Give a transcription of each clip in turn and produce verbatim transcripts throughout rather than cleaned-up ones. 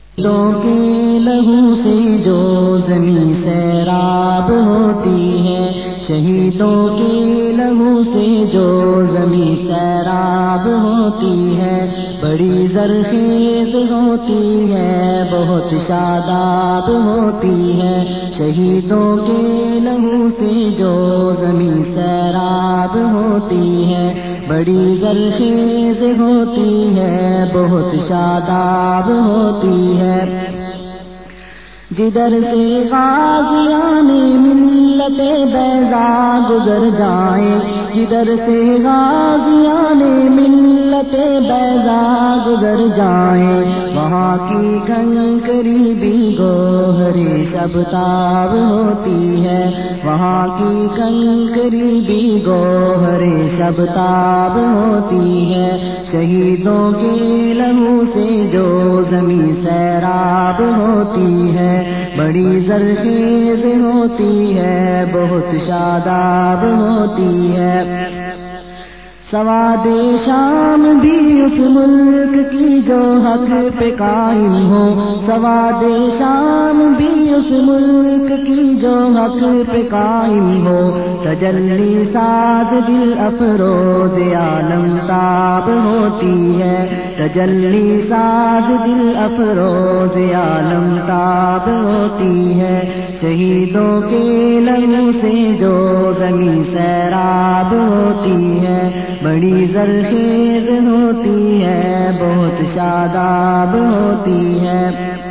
شہیدوں کے لہو سے جو زمین سیراب ہوتی ہے، شہیدوں کے لہو سے جو زمین سیراب ہوتی ہے، بڑی زرخیز ہوتی ہے، بہت شاداب ہوتی ہے۔ شہیدوں کے لہو سے جو زمین سیراب ہوتی ہے، بڑی زرخیز ہوتی ہے، بہت شاداب ہوتی ہے۔ جدھر سے غازیان ملت بیضا گزر جائیں، جدھر سے غازیان ملت بیضا گزر جائیں، وہاں کی کنکری بھی گوہر شبتاب ہوتی ہے، وہاں کی کنکری بھی گوہر شبتاب ہوتی ہے۔ شہیدوں کے لہو سے جو زمین سیراب ہوتی ہے، بڑی زرخیز ہوتی ہے، بہت شاداب ہوتی ہے۔ سواد شام بھی اس ملک کی جو حق پہ قائم ہو، سواد شام بھی اس ملک کی جو حق پہ قائم ہو، تجلی ساز دل افروز عالم تاب ہوتی ہے، تجلی ساز دل افروز عالم تاب ہوتی ہے۔ شہیدوں کے لہو سے جو زمین سیراب ہوتی ہے، بڑی زرخیز ہوتی ہے، بہت شاداب ہوتی ہے۔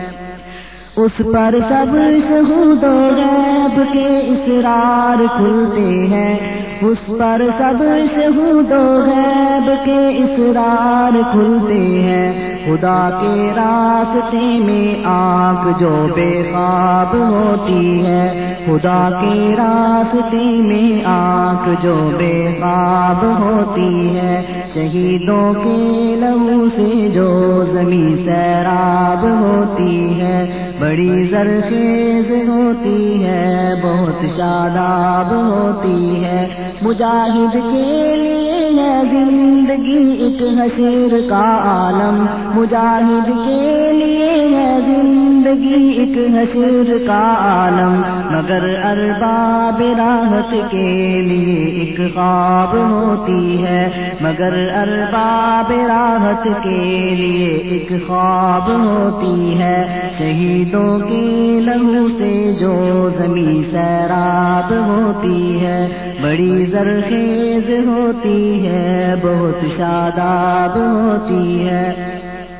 اس پر سب شہود و غیب کے اسرار کھلتے ہیں، اس پر سب شہود و غیب کے اسرار کھلتے ہیں۔ خدا کے راستے میں آنکھ جو بے خواب ہوتی ہے، خدا کے راستے میں آنکھ جو بے خواب ہوتی ہے۔ شہیدوں کے لہو سے جو زمین سیراب ہوتی ہے، بڑی زرخیز ہوتی ہے، بہت شاداب ہوتی ہے۔ مجاہد کے لیے ہے زندگی ایک حشر کا عالم، مجاہد کے لیے ہے زندگی ایک حشر کا عالم، مگر ارباب راحت کے لیے ایک خواب ہوتی ہے، مگر ارباب راحت کے لیے ایک خواب ہوتی ہے۔ شہیدوں کے لہو سے جو زمین سیراب ہوتی ہے، بڑی زرخیز ہوتی ہے، بہت شاداب ہوتی ہے۔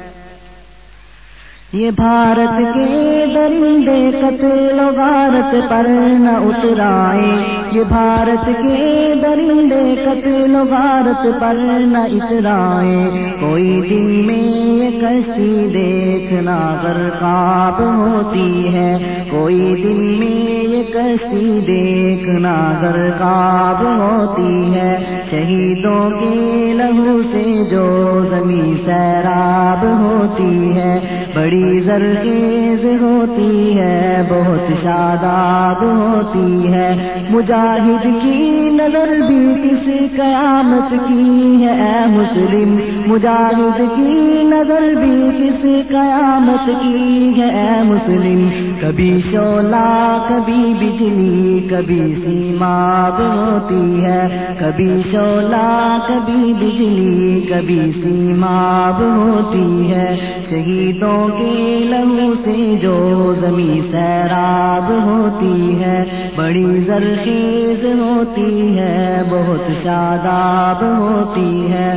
یہ بھارت کے درندے قتل و غارت پر نہ اترائیں، یہ بھارت کے درندے قتل و غارت پر نہ اترائیں، کوئی دن میں یہ کشتی دیکھنا غرقاب ہوتی ہے، کوئی دن میں یہ کشتی دیکھنا غرقاب ہوتی ہے۔ شہیدوں کے لہو سے جو زمین سیراب ہوتی ہے، بڑی زرخیز ہوتی ہے، بہت شاداب ہوتی ہے۔ مجاہد کی نظر بھی کس قیامت کی ہے اے مسلم، مجاہد کی نظر بھی کس قیامت کی ہے اے مسلم، کبھی شعلہ کبھی بجلی کبھی سیماب ہوتی ہے، کبھی شعلہ کبھی بجلی کبھی سیماب ہوتی ہے۔ شہیدوں کے لہو سے جو زمین سیراب ہوتی ہے، بڑی زرخیز ہوتی ہے، بہت شاداب ہوتی ہے۔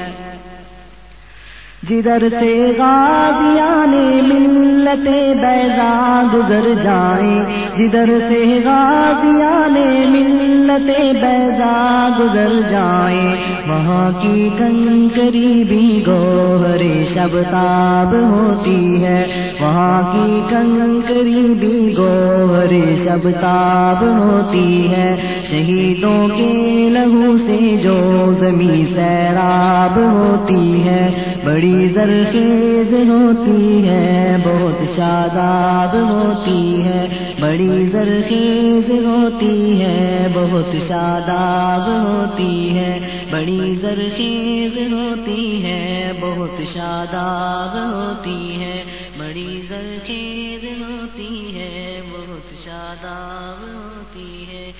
جدھر سے غازیان ملت بیضا گزر جائیں، جدھر سے غازیان ملت بیضا گزر جائیں، وہاں کی کنکری بھی گوہر شبتاب ہوتی ہے، وہاں کی کنکری بھی گوہر شبتاب ہوتی ہے۔ شہیدوں کے لہو سے جو زمین سیراب ہوتی ہے، بڑی زرخیز ہوتی ہے، بہت شاداب ہوتی ہے، بڑی زرخیز ہوتی ہے، بہت شاداب ہوتی ہے، بڑی زرخیز ہوتی ہے، بہت شاداب ہوتی ہے۔ بڑی زرخیز ہوتی ہے بہت شاداب ہوتی ہے